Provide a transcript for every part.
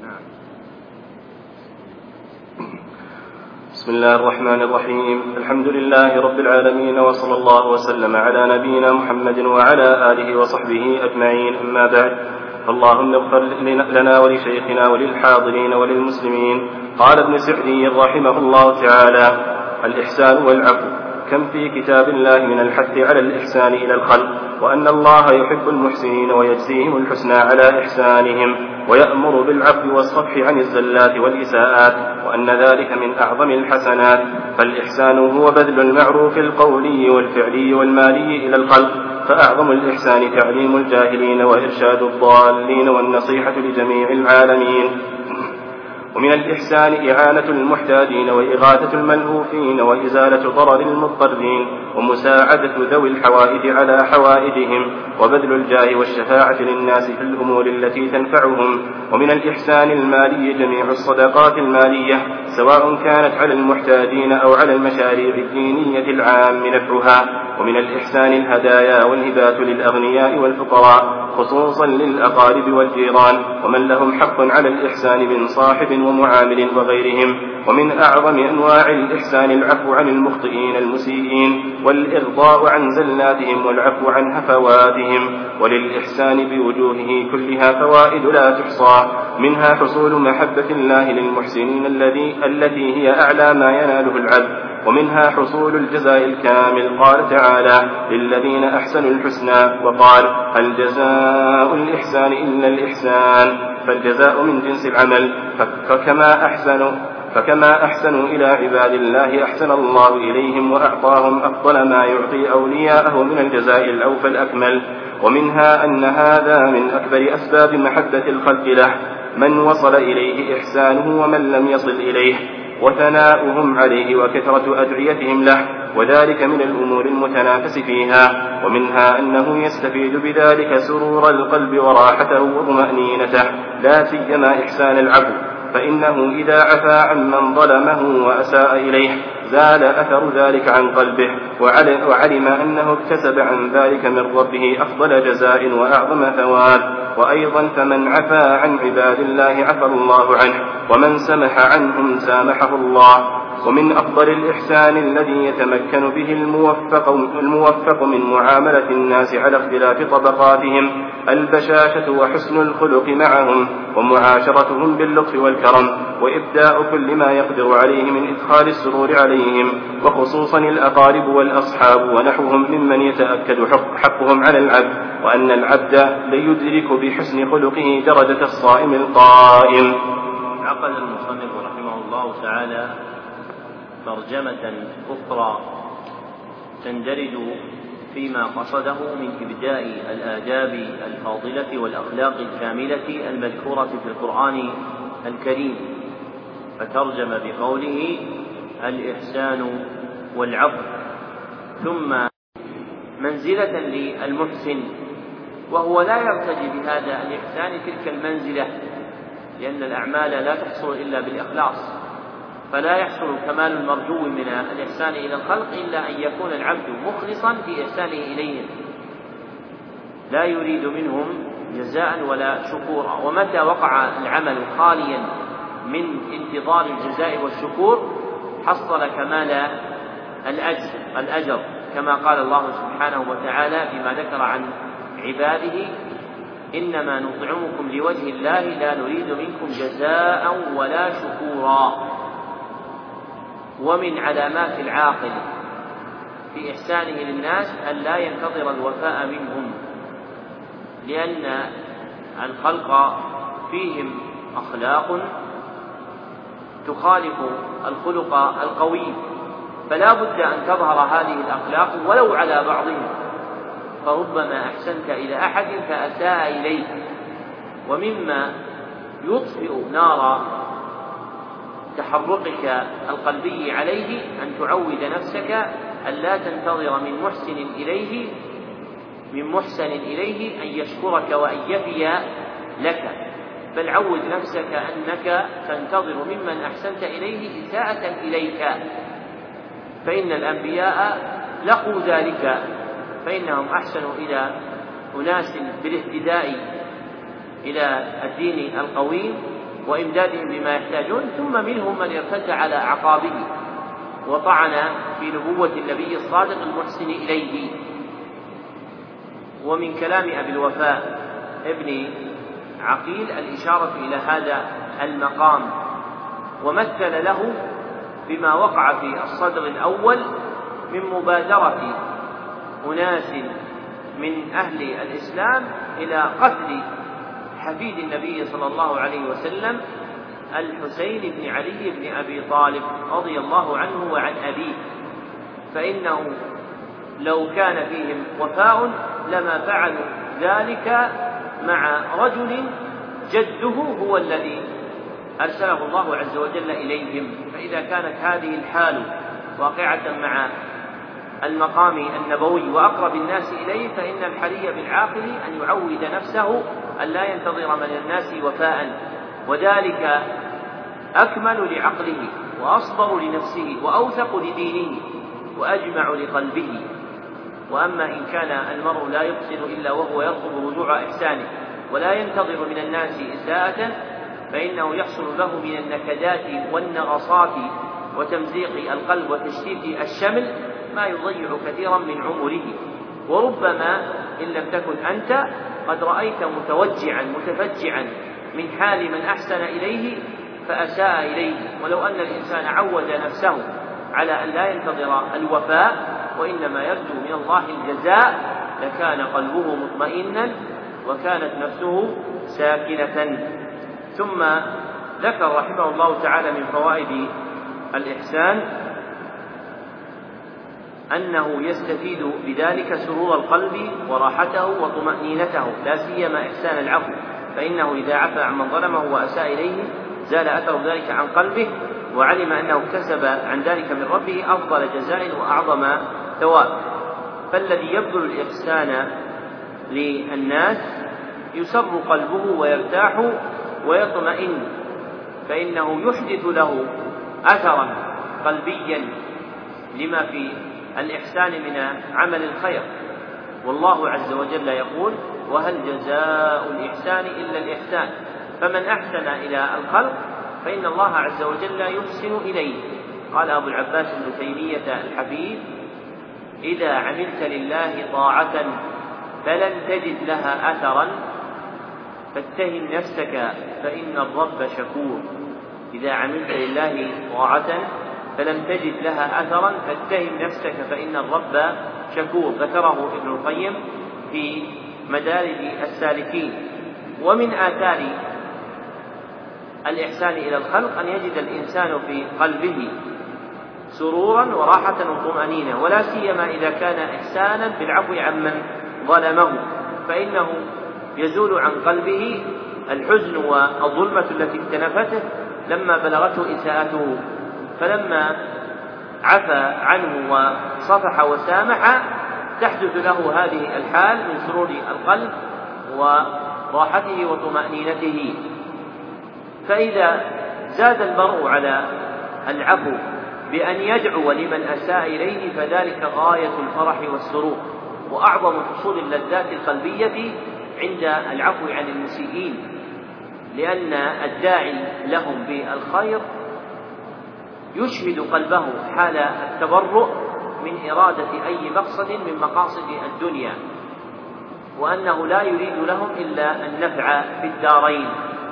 بسم الله الرحمن الرحيم. الحمد لله رب العالمين، وصلى الله وسلم على نبينا محمد وعلى آله وصحبه أجمعين، أما بعد. اللهم اغفر لنا ولشيخنا وللحاضرين وللمسلمين. قال ابن سعدي رحمه الله تعالى: الإحسان والعفو. كم في كتاب الله من الحث على الإحسان إلى الخلق، وأن الله يحب المحسنين ويجزيهم الحسنى على إحسانهم، ويأمر بالعفو والصفح عن الزلات والإساءات، وأن ذلك من أعظم الحسنات. فالإحسان هو بذل المعروف القولي والفعلي والمالي إلى الخلق، فأعظم الإحسان تعليم الجاهلين وإرشاد الضالين والنصيحة لجميع العالمين. ومن الإحسان إعانة المحتاجين وإغاثة الملهوفين وإزالة ضرر المضطرين ومساعدة ذوي الحوائج على حوائجهم وبذل الجاه والشفاعة للناس في الأمور التي تنفعهم. ومن الإحسان المالي جميع الصدقات المالية، سواء كانت على المحتاجين أو على المشاريع الدينية العام نفعها. ومن الإحسان الهدايا والهبات للأغنياء والفقراء، خصوصا للأقارب والجيران، ومن لهم حق على الإحسان من صاحب ومعامل وغيرهم. ومن أعظم أنواع الإحسان العفو عن المخطئين المسيئين، والإرضاء عن زلاتهم والعفو عن هفواتهم. وللإحسان بوجوهه كلها فوائد لا تحصى، منها حصول محبة الله للمحسنين التي هي أعلى ما يناله العبد، ومنها حصول الجزاء الكامل. قال تعالى: للذين أحسنوا الحسنى، وقال: هل جزاء الإحسان إلا الإحسان. فالجزاء من جنس العمل، فكما أحسنوا إلى عباد الله أحسن الله إليهم وأعطاهم أفضل ما يعطي أولياءه من الجزاء الأوفى الأكمل. ومنها أن هذا من أكبر أسباب محبة الخلق له، من وصل إليه إحسانه ومن لم يصل إليه، وثناؤهم عليه وكثرة أدعيتهم له، وذلك من الأمور المتنافس فيها. ومنها أنه يستفيد بذلك سرور القلب وراحته وطمأنينته، لا سيما إحسان العفو، فإنه إذا عفا عمن ظلمه وأساء إليه زال أثر ذلك عن قلبه، وعلم أنه اكتسب عن ذلك من ربه أفضل جزاء وأعظم ثواب. وأيضا فمن عفا عن عباد الله عفى الله عنه، ومن سمح عنهم سامحه الله. ومن أفضل الإحسان الذي يتمكن به الموفق من معاملة الناس على اختلاف طبقاتهم البشاشة وحسن الخلق معهم، ومعاشرتهم باللطف والكرم، وإبداء كل ما يقدر عليه من إدخال السرور عليهم، وخصوصا الأقارب والأصحاب ونحوهم ممن يتأكد حقهم على العبد، وأن العبد ليدرك بحسن خلقه درجة الصائم القائم. عقد المصنف رحمه الله تعالى ترجمة أخرى تندرج فيما قصده من إبداء الآداب الفاضلة والأخلاق الكاملة المذكورة في القرآن الكريم، فترجم بقوله: الإحسان والعفو، ثم منزلة للمحسن، وهو لا يرتجي بهذا الإحسان تلك المنزلة، لأن الأعمال لا تحصل إلا بالإخلاص، فلا يحصل كمال المرجو من الإحسان إلى الخلق إلا أن يكون العبد مخلصا في إحسانه إليهم، لا يريد منهم جزاء ولا شكورا. ومتى وقع العمل خاليا من انتظار الجزاء والشكور حصل كمال الأجر، كما قال الله سبحانه وتعالى فيما ذكر عن عباده: إنما نطعمكم لوجه الله لا نريد منكم جزاء ولا شكورا. ومن علامات العاقل في إحسانه للناس أن لا ينتظر الوفاء منهم، لأن الخلق فيهم أخلاق تخالف الخلق القوي، فلا بد أن تظهر هذه الأخلاق ولو على بعضهم، فربما أحسنت إلى أحد فأساء إليك. ومما يطفئ نار تحرقك القلبي عليه أن تعود نفسك أن لا تنتظر من محسن إليه أن يشكرك وأن يفي لك، بل عود نفسك أنك تنتظر ممن أحسنت إليه إساءة إليك، فإن الأنبياء لقوا ذلك، فإنهم أحسنوا إلى أناس بالاهتداء إلى الدين القويم وإمدادهم بما يحتاجون، ثم منهم من ارتد على أعقابه وطعن في نبوة النبي الصادق المحسن إليه. ومن كلام أبي الوفاء ابن عقيل الإشارة إلى هذا المقام، ومثل له بما وقع في الصدر الأول من مبادرة أناس من أهل الإسلام إلى قتل حفيد النبي صلى الله عليه وسلم الحسين بن علي بن أبي طالب رضي الله عنه وعن أبيه، فإنه لو كان فيهم وفاء لما فعلوا ذلك مع رجل جده هو الذي أرسله الله عز وجل إليهم. فإذا كانت هذه الحال واقعة مع المقام النبوي وأقرب الناس إليه، فإن الحري بالعاقل أن يعود نفسه أن لا ينتظر من الناس وفاء، وذلك أكمل لعقله وأصبر لنفسه وأوثق لدينه وأجمع لقلبه. وأما إن كان المرء لا يحسن إلا وهو يرغب رجوع إحسانه ولا ينتظر من الناس إساءة، فإنه يحصل له من النكدات والنغصات وتمزيق القلب وتشتيت الشمل ما يضيع كثيرا من عمره. وربما إن لم تكن أنت قد رأيت متوجعا متفجعا من حال من أحسن إليه فأساء إليه. ولو أن الإنسان عود نفسه على أن لا ينتظر الوفاء وإنما يرجو من الله الجزاء لكان قلبه مطمئنا وكانت نفسه ساكنة. ثم ذكر رحمه الله تعالى من فوائد الإحسان أنه يستفيد بذلك سرور القلب وراحته وطمأنينته، لا سيما إحسان العفو، فإنه إذا عفى عمن ظلمه وأساء إليه زال أثر ذلك عن قلبه، وعلم أنه اكتسب عن ذلك من ربه أفضل جزاء وأعظم ثواب. فالذي يبذل الإحسان للناس يسر قلبه ويرتاح ويطمئن، فإنه يحدث له أثرا قلبيا لما في الإحسان من عمل الخير. والله عز وجل يقول: وهل جزاء الإحسان إلا الإحسان، فمن أحسن إلى الخلق فإن الله عز وجل يحسن إليه. قال أبو العباس بن تيمية الحفيد: إذا عملت لله طاعة فلن تجد لها أثرا فاتهم نفسك فإن الرب شكور. إذا عملت لله طاعة فلم تجد لها أثرا فاتهم نفسك فإن الرب شكور. ذكره ابن القيم في مدارج السالكين. ومن آثار الإحسان إلى الخلق أن يجد الإنسان في قلبه سرورا وراحة وطمأنينة، ولا سيما إذا كان إحسانا بالعفو عمن ظلمه، فإنه يزول عن قلبه الحزن والظلمة التي اكتنفته لما بلغته إساءته، فلما عفى عنه وصفح وسامح تحدث له هذه الحال من سرور القلب وراحته وطمأنينته. فإذا زاد المرء على العفو بأن يدعو لمن أساء إليه فذلك غاية الفرح والسرور وأعظم حصول اللذات القلبية عند العفو عن المسيئين، لأن الداعي لهم بالخير يشهد قلبه حال التبرؤ من إرادة أي مقصد من مقاصد الدنيا، وأنه لا يريد لهم إلا النفع في الدارين،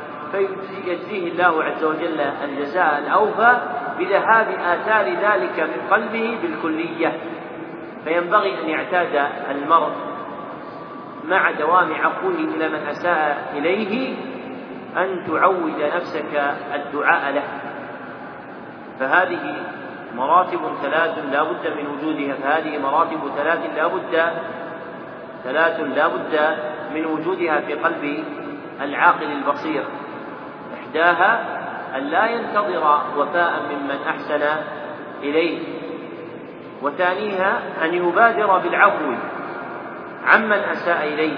فيجزيه الله عز وجل الجزاء الأوفى بذهاب آثار ذلك من قلبه بالكلية. فينبغي أن يعتاد المرء مع دوام عفوه إلى من أساء إليه أن تعود نفسك الدعاء له. فهذه مراتب ثلاث لا بد من وجودها، فهذه مراتب ثلاث لا بد من وجودها في قلب العاقل البصير. إحداها أن لا ينتظر وفاء ممن أحسن إليه، وثانيها أن يبادر بالعفو عمن أساء إليه،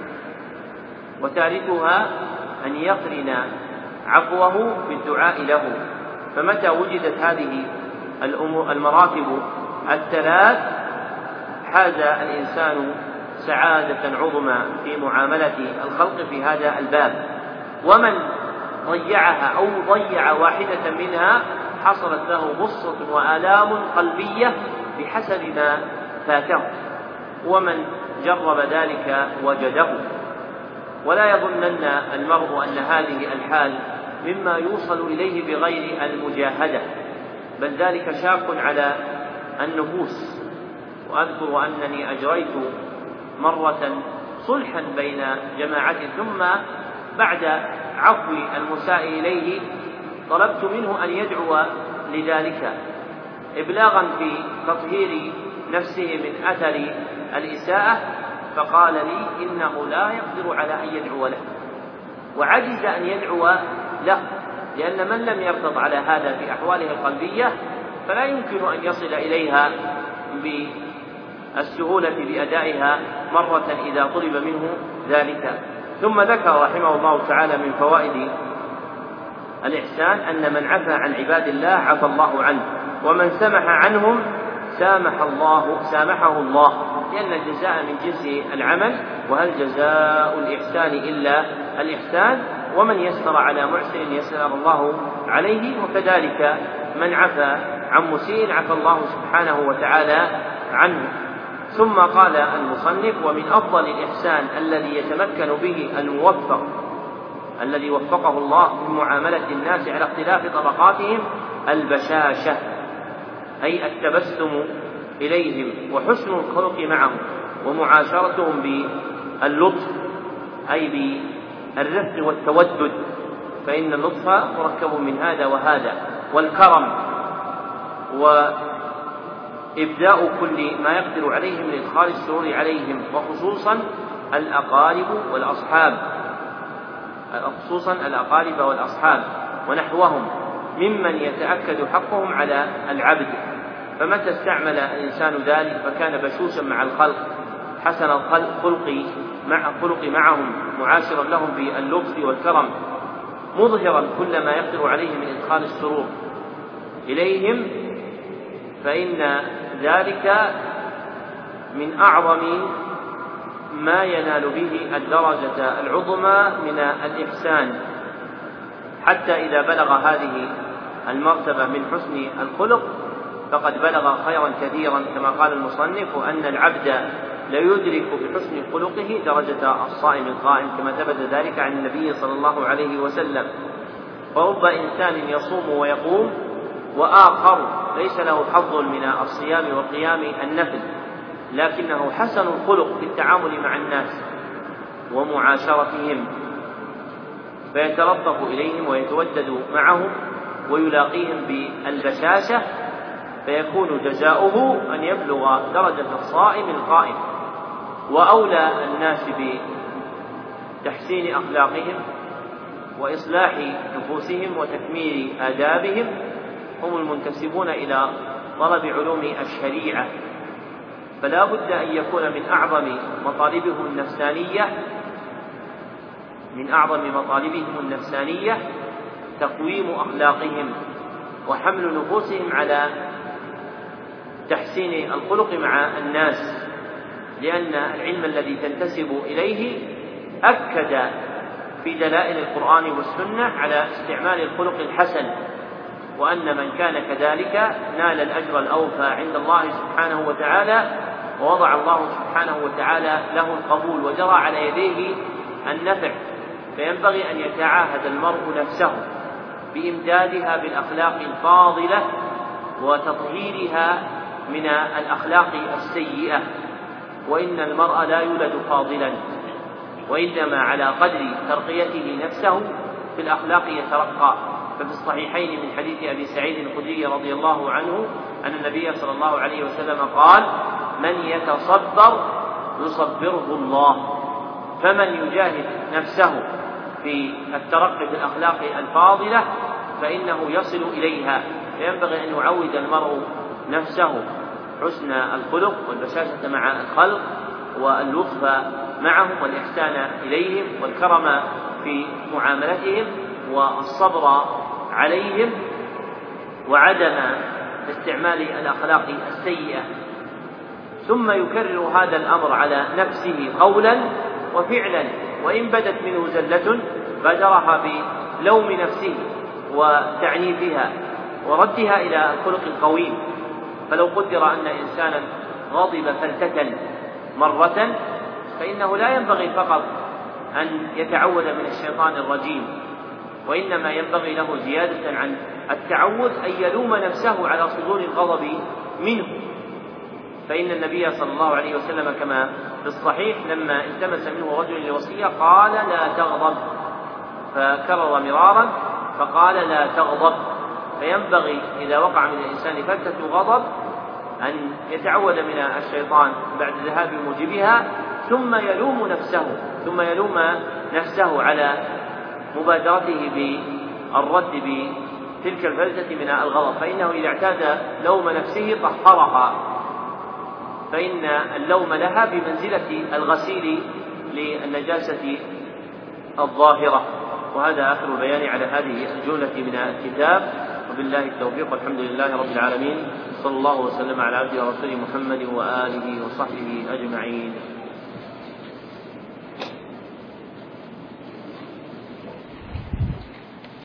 وثالثها أن يقرن عفوه بالدعاء له. فمتى وجدت هذه المراتب الثلاث حاز الإنسان سعادة عظمى في معاملة الخلق في هذا الباب. ومن ضيعها أو ضيع واحدة منها حصلت له غصة وآلام قلبية بحسب ما فاته، ومن جرب ذلك وجده. ولا يظنن المرء أن هذه الحال مما يوصل إليه بغير المجاهدة، بل ذلك شاق على النفوس. وأذكر أنني أجريت مرة صلحا بين جماعة، ثم بعد عفو المساء إليه طلبت منه أن يدعو لذلك إبلاغا في تطهير نفسه من أثر الإساءة، فقال لي إنه لا يقدر على أن يدعو له، وعجز أن يدعو له، لأن من لم يرتض على هذا في أحواله القلبية فلا يمكن أن يصل إليها بالسهولة بأدائها مرة إذا طلب منه ذلك. ثم ذكر رحمه الله تعالى من فوائد الإحسان أن من عفى عن عباد الله عفى الله عنه، ومن سمح عنهم سامحه الله، لأن الجزاء من جنس العمل، وهل جزاء الإحسان إلا الإحسان، ومن يسر على محسن يسر الله عليه. وكذلك من عفى عن مسيء عفى الله سبحانه وتعالى عنه. ثم قال المصنف: ومن أفضل الإحسان الذي يتمكن به الموفق الذي وفقه الله من معاملة الناس على اختلاف طبقاتهم البشاشة، أي التبسم إليهم وحسن الخلق معهم ومعاشرتهم باللطف، أي بالرفق والتودد، فإن اللطف مركب من هذا وهذا، والكرم، وإبداء كل ما يقدر عليه من إدخال السرور عليهم، وخصوصا الأقارب والأصحاب ونحوهم ممن يتأكد حقهم على العبد. فمتى استعمل الإنسان ذلك فكان بشوشا مع الخلق، حسن الخلق معهم، معاشرا لهم باللطف والكرم، مظهرا كل ما يقدر عليه من إدخال السرور إليهم، فإن ذلك من أعظم ما ينال به الدرجة العظمى من الإحسان، حتى إذا بلغ هذه المرتبة من حسن الخلق فقد بلغ خيرا كثيرا، كما قال المصنف: أن العبد ليدرك بحسن خلقه درجة الصائم القائم، كما ثبت ذلك عن النبي صلى الله عليه وسلم. فرب إنسان يصوم ويقوم وآخر ليس له حظ من الصيام والقيام النفل، لكنه حسن الخلق في التعامل مع الناس ومعاشرتهم، فيتلطف إليهم ويتودد معهم ويلاقيهم بالبشاشة، فيكون جزاؤه أن يبلغ درجة الصائم القائم. وأولى الناس بتحسين أخلاقهم وإصلاح نفوسهم وتكميل آدابهم هم المنتسبون إلى طلب علوم الشريعة، فلا بد أن يكون من أعظم مطالبهم النفسانية تقويم أخلاقهم وحمل نفوسهم على تحسين الخلق مع الناس، لأن العلم الذي تنتسب إليه أكد في دلائل القرآن والسنة على استعمال الخلق الحسن، وأن من كان كذلك نال الأجر الأوفى عند الله سبحانه وتعالى، ووضع الله سبحانه وتعالى له القبول وجرى على يديه النفع. فينبغي أن يتعاهد المرء نفسه بإمدادها بالأخلاق الفاضلة وتطهيرها من الأخلاق السيئة، وإن المرء لا يولد فاضلا، وإنما على قدر ترقيته نفسه في الأخلاق يترقى. ففي الصحيحين من حديث أبي سعيد الخدري رضي الله عنه أن النبي صلى الله عليه وسلم قال: من يتصبر يصبره الله. فمن يجاهد نفسه في الترقي في الأخلاق الفاضلة فإنه يصل إليها. فينبغي أن يعود المرء نفسه حسن الخلق والبشاشة مع الخلق واللطف معهم والإحسان إليهم والكرم في معاملتهم والصبر عليهم وعدم استعمال الأخلاق السيئة. ثم يكرر هذا الأمر على نفسه قولا وفعلا، وإن بدت منه زلة بادرها لوم نفسه وتعنيفها وردها إلى الخلق القويم. فلو قدر أن إنسانا غضب فلتة مرة فإنه لا ينبغي فقط أن يتعوذ من الشيطان الرجيم، وإنما ينبغي له زيادة عن التعوذ أن يلوم نفسه على صدور الغضب منه. فإن النبي صلى الله عليه وسلم كما في الصحيح لما التمس منه رجل الوصية قال لا تغضب، فكرر مرارا فقال لا تغضب. فينبغي إذا وقع من الإنسان فلتة غضب أن يتعوذ من الشيطان بعد ذهاب موجبها، ثم يلوم نفسه على مبادرته بالرد بتلك الفلتة من الغضب، فإنه إذا اعتاد لوم نفسه طهرها، فإن اللوم لها بمنزلة الغسيل للنجاسة الظاهرة. وهذا آخر البيان على هذه الجملة من الكتاب، وبالله التوفيق، والحمد لله رب العالمين، صلى الله وسلم على عبده ورسوله محمد وآله وصحبه أجمعين.